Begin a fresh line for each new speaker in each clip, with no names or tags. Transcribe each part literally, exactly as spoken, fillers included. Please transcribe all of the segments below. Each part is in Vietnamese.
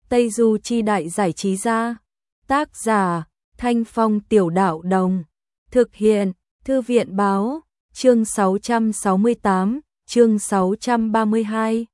Tây Du Chi Đại Giải Trí Gia. Tác giả Thanh Phong Tiểu Đạo Đồng. Thực hiện Thư viện Báo. Chương sáu trăm sáu mươi tám, chương sáu trăm ba mươi hai.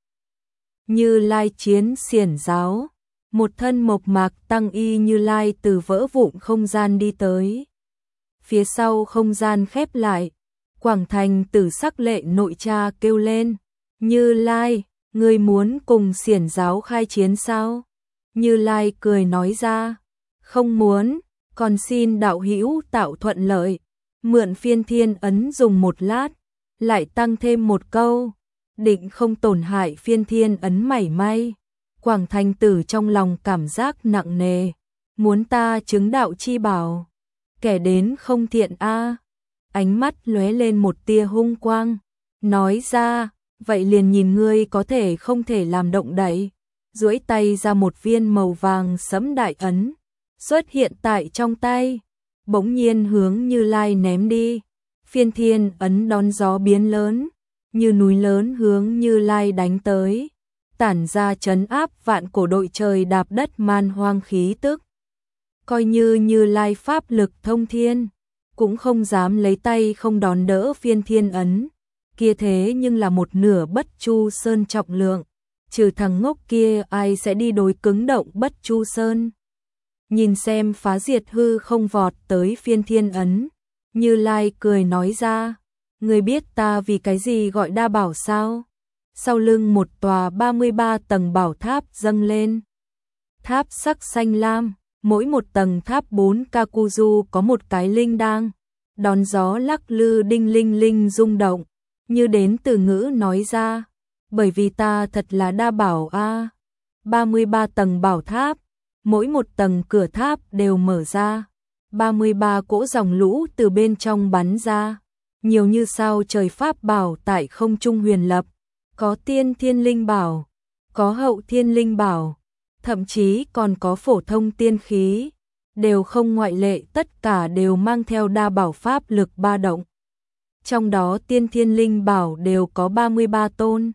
Như Lai chiến xiển giáo. Một thân mộc mạc tăng y Như Lai từ vỡ vụn không gian đi tới. Phía sau không gian khép lại, Quảng Thành Tử sắc lệ nội cha kêu lên, Như Lai, ngươi muốn cùng xiển giáo khai chiến sao? Như Lai cười nói ra, không muốn, còn xin đạo hữu tạo thuận lợi. Mượn phiên thiên ấn dùng một lát, lại tăng thêm một câu, định không tổn hại phiên thiên ấn mảy may. Quảng Thành Tử trong lòng cảm giác nặng nề, muốn ta chứng đạo chi bảo, kẻ đến không thiện a. Ánh mắt lóe lên một tia hung quang, nói ra, vậy liền nhìn ngươi có thể không thể làm động đậy. Duỗi tay ra một viên màu vàng sẫm đại ấn, xuất hiện tại trong tay, bỗng nhiên hướng Như Lai ném đi. Phiên thiên ấn đón gió biến lớn, như núi lớn hướng Như Lai đánh tới, tản ra trấn áp vạn cổ đội trời đạp đất man hoang khí tức. Coi như Như Lai pháp lực thông thiên, cũng không dám lấy tay không đón đỡ phiên thiên ấn, kia thế nhưng là một nửa Bất Chu Sơn trọng lượng, trừ thằng ngốc kia ai sẽ đi đối cứng động Bất Chu Sơn. Nhìn xem phá diệt hư không vọt tới phiên thiên ấn, Như Lai cười nói ra, ngươi biết ta vì cái gì gọi đa bảo sao? Sau lưng một tòa ba mươi ba tầng bảo tháp dâng lên. Tháp sắc xanh lam, mỗi một tầng tháp bốn Kakuzu có một cái linh đang, đón gió lắc lư đinh linh linh rung động, như đến từ ngữ nói ra, bởi vì ta thật là đa bảo a. ba mươi ba tầng bảo tháp, mỗi một tầng cửa tháp đều mở ra, ba mươi ba cỗ dòng lũ từ bên trong bắn ra, nhiều như sao trời pháp bảo tại không trung huyền lập, có tiên thiên linh bảo, có hậu thiên linh bảo, thậm chí còn có phổ thông tiên khí, đều không ngoại lệ, tất cả đều mang theo đa bảo pháp lực ba động. Trong đó tiên thiên linh bảo đều có ba mươi ba tôn.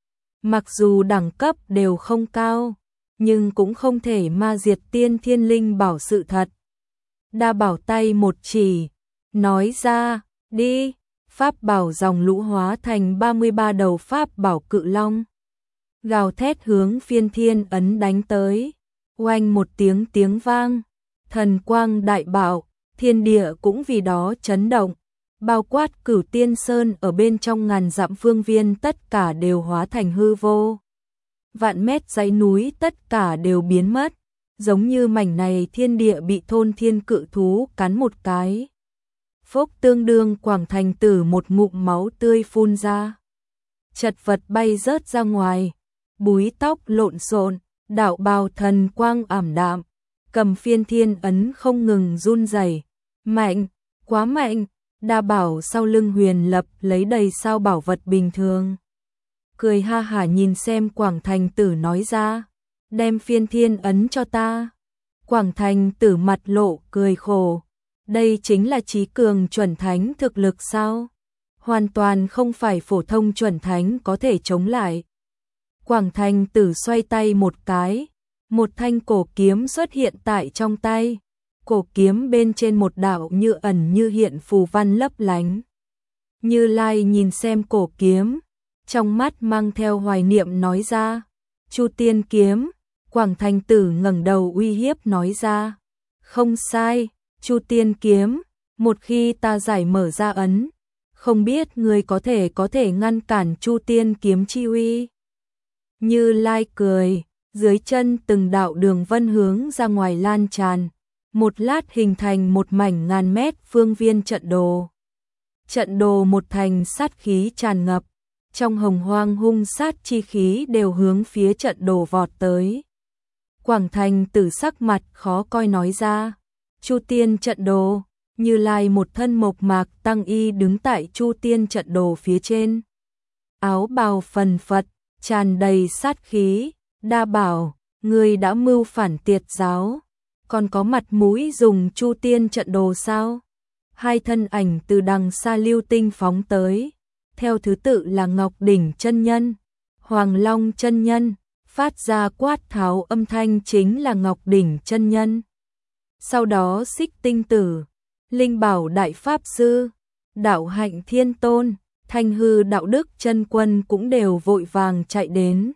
Mặc dù đẳng cấp đều không cao, nhưng cũng không thể ma diệt tiên thiên linh bảo sự thật. Đa bảo tay một chỉ, nói ra, đi, pháp bảo dòng lũ hóa thành ba mươi ba đầu pháp bảo cự long. Gào thét hướng phiên thiên ấn đánh tới, oanh một tiếng tiếng vang, thần quang đại bạo, thiên địa cũng vì đó chấn động, bao quát Cửu Tiên Sơn ở bên trong ngàn dặm phương viên tất cả đều hóa thành hư vô. Vạn mét dãy núi tất cả đều biến mất, giống như mảnh này thiên địa bị thôn thiên cự thú cắn một cái. Phốc, tương đương Quảng Thành Tử một ngụm máu tươi phun ra. Chật vật bay rớt ra ngoài, búi tóc lộn xộn, đạo bào thần quang ảm đạm, cầm phiên thiên ấn không ngừng run rẩy. Mạnh, quá mạnh, đa bảo sau lưng huyền lập lấy đầy sao bảo vật bình thường. Cười ha hả nhìn xem Quảng Thành Tử nói ra, đem phiên thiên ấn cho ta. Quảng Thành Tử mặt lộ cười khổ, đây chính là trí cường chuẩn thánh thực lực sao? Hoàn toàn không phải phổ thông chuẩn thánh có thể chống lại. Quảng Thành Tử xoay tay một cái, một thanh cổ kiếm xuất hiện tại trong tay. Cổ kiếm bên trên một đạo như ẩn như hiện phù văn lấp lánh. Như Lai nhìn xem cổ kiếm, trong mắt mang theo hoài niệm nói ra, Chu Tiên kiếm. Quảng Thành Tử ngẩng đầu uy hiếp nói ra, không sai, Chu Tiên kiếm, một khi ta giải mở ra ấn, không biết người có thể có thể ngăn cản Chu Tiên kiếm chi uy. Như Lai cười, dưới chân từng đạo đường vân hướng ra ngoài lan tràn, một lát hình thành một mảnh ngàn mét phương viên trận đồ. Trận đồ một thành sát khí tràn ngập, trong hồng hoang hung sát chi khí đều hướng phía trận đồ vọt tới. Quảng Thành Tử sắc mặt khó coi nói ra, Chu Tiên trận đồ. Như Lai một thân mộc mạc tăng y đứng tại Chu Tiên trận đồ phía trên. Áo bào phần phật, tràn đầy sát khí, đa bảo, ngươi đã mưu phản tiệt giáo, còn có mặt mũi dùng Chu Tiên trận đồ sao? Hai thân ảnh từ đằng xa lưu tinh phóng tới, theo thứ tự là Ngọc Đỉnh chân nhân, Hoàng Long chân nhân, phát ra quát tháo âm thanh chính là Ngọc Đỉnh chân nhân. Sau đó Xích Tinh Tử, Linh Bảo Đại Pháp Sư, Đạo Hạnh Thiên Tôn, Thanh Hư Đạo Đức Chân Quân cũng đều vội vàng chạy đến.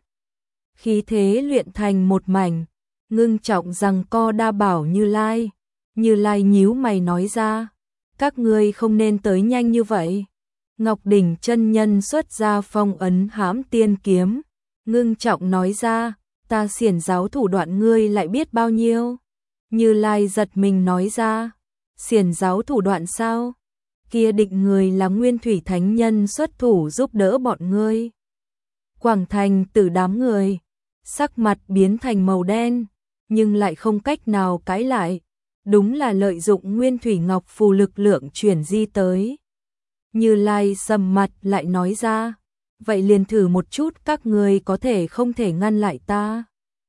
Khí thế luyện thành một mảnh, ngưng trọng rằng co đa bảo Như Lai. Như Lai nhíu mày nói ra, các ngươi không nên tới nhanh như vậy. Ngọc Đỉnh chân nhân xuất ra phong ấn hãm tiên kiếm, ngưng trọng nói ra, ta xiển giáo thủ đoạn ngươi lại biết bao nhiêu. Như Lai giật mình nói ra, xiển giáo thủ đoạn sao? Kia định người là Nguyên Thủy Thánh Nhân xuất thủ giúp đỡ bọn ngươi. Quảng Thành Tử đám người, sắc mặt biến thành màu đen, nhưng lại không cách nào cãi lại. Đúng là lợi dụng Nguyên Thủy Ngọc Phù lực lượng chuyển di tới. Như Lai sầm mặt lại nói ra, vậy liền thử một chút các người có thể không thể ngăn lại ta.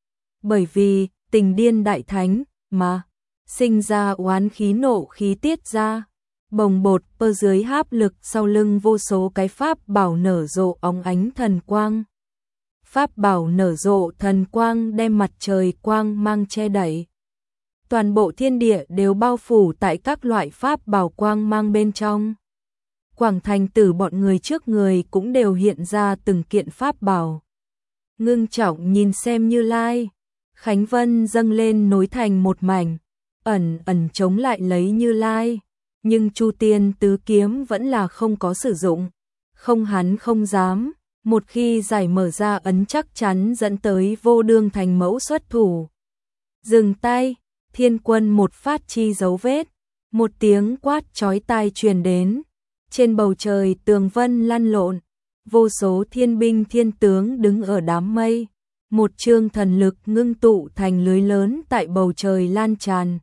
Bởi vì, tình điên đại thánh, mà, sinh ra oán khí nộ khí tiết ra, bồng bột pơ dưới háp lực sau lưng vô số cái pháp bảo nở rộ óng ánh thần quang. Pháp bảo nở rộ thần quang đem mặt trời quang mang che đậy. Toàn bộ thiên địa đều bao phủ tại các loại pháp bảo quang mang bên trong. Quảng Thành Tử bọn người trước người cũng đều hiện ra từng kiện pháp bảo. Ngưng trọng nhìn xem Như Lai, Khánh Vân dâng lên nối thành một mảnh, ẩn ẩn chống lại lấy Như Lai, nhưng Chu Tiên tứ kiếm vẫn là không có sử dụng, không hắn không dám, một khi giải mở ra ấn chắc chắn dẫn tới Vô Đương thành mẫu xuất thủ. Dừng tay, Thiên Quân một phát chi dấu vết, một tiếng quát chói tai truyền đến. Trên bầu trời tường vân lăn lộn, vô số thiên binh thiên tướng đứng ở đám mây, một chương thần lực ngưng tụ thành lưới lớn tại bầu trời lan tràn.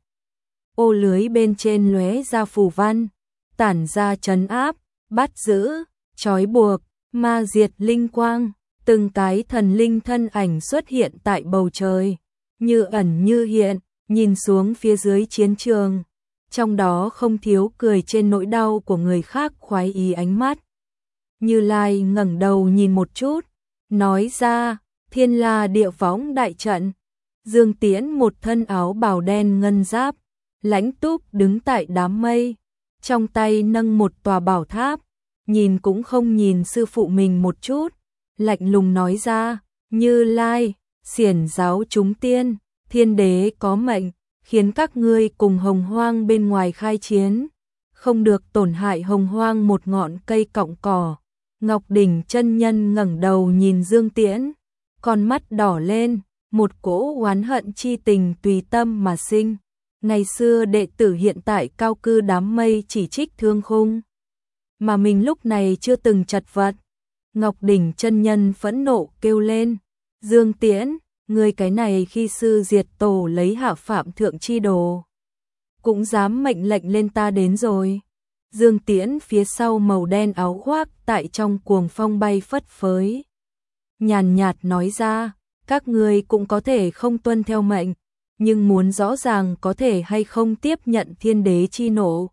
Ô lưới bên trên lóe ra phù văn, tản ra trấn áp, bắt giữ, trói buộc, ma diệt linh quang, từng cái thần linh thân ảnh xuất hiện tại bầu trời, như ẩn như hiện, nhìn xuống phía dưới chiến trường. Trong đó không thiếu cười trên nỗi đau của người khác khoái ý ánh mắt. Như Lai ngẩng đầu nhìn một chút, nói ra, Thiên La Địa Võng đại trận. Dương Tiễn một thân áo bào đen ngân giáp, lãnh túc đứng tại đám mây, trong tay nâng một tòa bảo tháp, nhìn cũng không nhìn sư phụ mình một chút, lạnh lùng nói ra, Như Lai, xiển giáo chúng tiên, thiên đế có mệnh, khiến các ngươi cùng Hồng Hoang bên ngoài khai chiến, không được tổn hại Hồng Hoang một ngọn cây cọng cỏ. Ngọc Đỉnh chân nhân ngẩng đầu nhìn Dương Tiễn, con mắt đỏ lên, một cỗ oán hận chi tình tùy tâm mà sinh. Ngày xưa đệ tử hiện tại cao cư đám mây chỉ trích Thương Khung, mà mình lúc này chưa từng chật vật. Ngọc Đỉnh chân nhân phẫn nộ kêu lên, Dương Tiễn, ngươi cái này khi sư diệt tổ lấy hạ phạm thượng chi đồ, cũng dám mệnh lệnh lên ta đến rồi. Dương Tiễn phía sau màu đen áo khoác tại trong cuồng phong bay phất phới, nhàn nhạt nói ra, các ngươi cũng có thể không tuân theo mệnh, nhưng muốn rõ ràng có thể hay không tiếp nhận thiên đế chi nộ.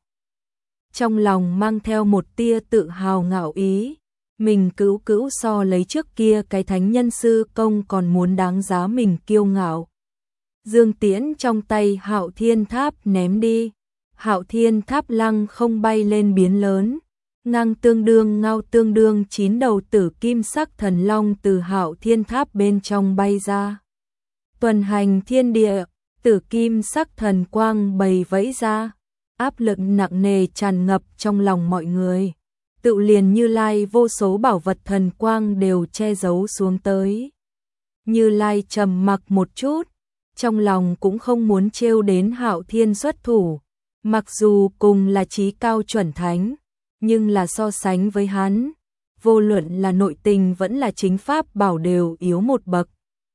Trong lòng mang theo một tia tự hào ngạo ý, mình cứu cứu so lấy trước kia cái thánh nhân sư công còn muốn đáng giá mình kiêu ngạo. Dương Tiễn trong tay Hạo Thiên Tháp ném đi, Hạo Thiên Tháp lăng không bay lên biến lớn, ngang tương đương ngao tương đương chín đầu tử kim sắc thần long từ Hạo Thiên Tháp bên trong bay ra. Tuần hành thiên địa, tử kim sắc thần quang bầy vẫy ra, áp lực nặng nề tràn ngập trong lòng mọi người. Tự liền Như Lai vô số bảo vật thần quang đều che giấu xuống tới. Như Lai trầm mặc một chút, trong lòng cũng không muốn trêu đến Hạo Thiên xuất thủ, mặc dù cùng là chí cao chuẩn thánh, nhưng là so sánh với hắn, vô luận là nội tình vẫn là chính pháp bảo đều yếu một bậc.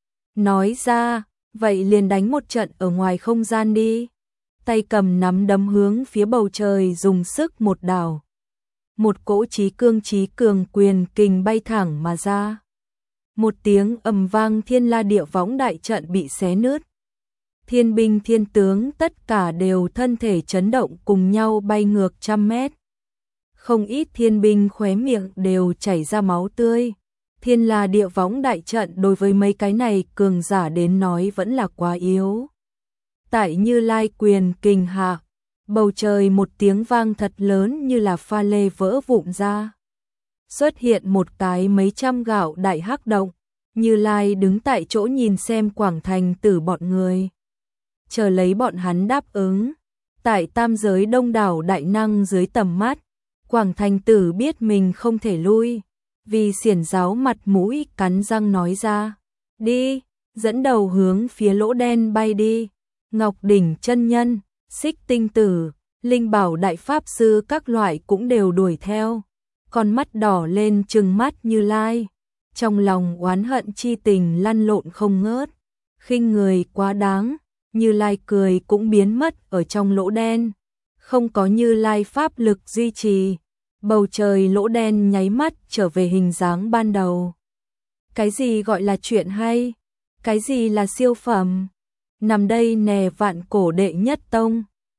Nói ra, vậy liền đánh một trận ở ngoài không gian đi. Tay cầm nắm đấm hướng phía bầu trời dùng sức một đảo. Một cỗ chí cương chí cường quyền kình bay thẳng mà ra. Một tiếng ầm vang, Thiên La Địa Võng đại trận bị xé nứt. Thiên binh thiên tướng tất cả đều thân thể chấn động cùng nhau bay ngược trăm mét. Không ít thiên binh khóe miệng đều chảy ra máu tươi. Thiên La Địa Võng đại trận đối với mấy cái này cường giả đến nói vẫn là quá yếu. Tại Như Lai quyền kình hạ, bầu trời một tiếng vang thật lớn như là pha lê vỡ vụn ra. Xuất hiện một cái mấy trăm gạo đại hắc động, Như Lai đứng tại chỗ nhìn xem Quảng Thành Tử bọn người. Chờ lấy bọn hắn đáp ứng. Tại tam giới đông đảo đại năng dưới tầm mắt, Quảng Thành Tử biết mình không thể lui, vì xiển giáo mặt mũi cắn răng nói ra. Đi, dẫn đầu hướng phía lỗ đen bay đi. Ngọc Đỉnh chân nhân, Xích Tinh Tử, Linh Bảo Đại Pháp Sư các loại cũng đều đuổi theo. Con mắt đỏ lên trừng mắt Như Lai. Trong lòng oán hận chi tình lăn lộn không ngớt. Khinh người quá đáng, Như Lai cười cũng biến mất ở trong lỗ đen. Không có Như Lai pháp lực duy trì, bầu trời lỗ đen nháy mắt trở về hình dáng ban đầu. Cái gì gọi là chuyện hay? Cái gì là siêu phẩm? Nằm đây nè vạn cổ đệ nhất tông,